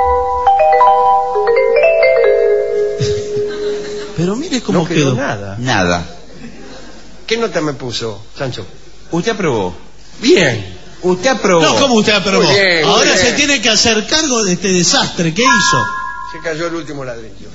[SPEAKER 1] Pero mire cómo
[SPEAKER 2] No quedó
[SPEAKER 1] quedó.
[SPEAKER 2] nada.
[SPEAKER 3] Nada.
[SPEAKER 2] ¿Qué nota me puso, Sancho?
[SPEAKER 3] Usted aprobó.
[SPEAKER 2] Bien.
[SPEAKER 3] Usted aprobó.
[SPEAKER 1] No, ¿cómo usted aprobó?
[SPEAKER 2] Muy bien, muy
[SPEAKER 1] Ahora
[SPEAKER 2] bien.
[SPEAKER 1] se tiene que hacer cargo de este desastre. ¿Qué hizo?
[SPEAKER 2] Se cayó el último ladrillo.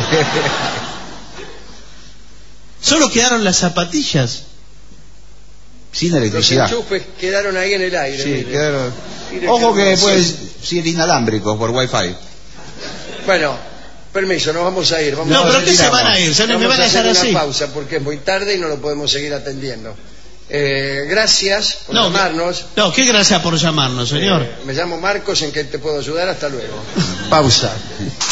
[SPEAKER 1] Solo quedaron las zapatillas.
[SPEAKER 3] Sin
[SPEAKER 2] Los
[SPEAKER 3] electricidad.
[SPEAKER 2] enchufes quedaron ahí en el aire.
[SPEAKER 3] Sí,
[SPEAKER 2] mire.
[SPEAKER 3] quedaron.
[SPEAKER 2] Mire
[SPEAKER 3] Ojo
[SPEAKER 2] qué
[SPEAKER 3] que
[SPEAKER 2] hermoso.
[SPEAKER 3] puede ser inalámbrico por wifi.
[SPEAKER 2] Bueno, permiso, nos vamos a ir. Vamos
[SPEAKER 1] No,
[SPEAKER 2] a
[SPEAKER 1] pero ¿qué se
[SPEAKER 3] retiramos.
[SPEAKER 1] van a ir? ¿Se me
[SPEAKER 2] Vamos
[SPEAKER 1] van a
[SPEAKER 2] hacer
[SPEAKER 1] dejar
[SPEAKER 2] una
[SPEAKER 1] así?
[SPEAKER 2] pausa porque es muy tarde y no lo podemos seguir atendiendo. Gracias por
[SPEAKER 1] No,
[SPEAKER 2] llamarnos.
[SPEAKER 1] no, qué gracias por llamarnos, señor.
[SPEAKER 2] Me llamo Marcos, ¿en qué te puedo ayudar? Hasta luego. Pausa.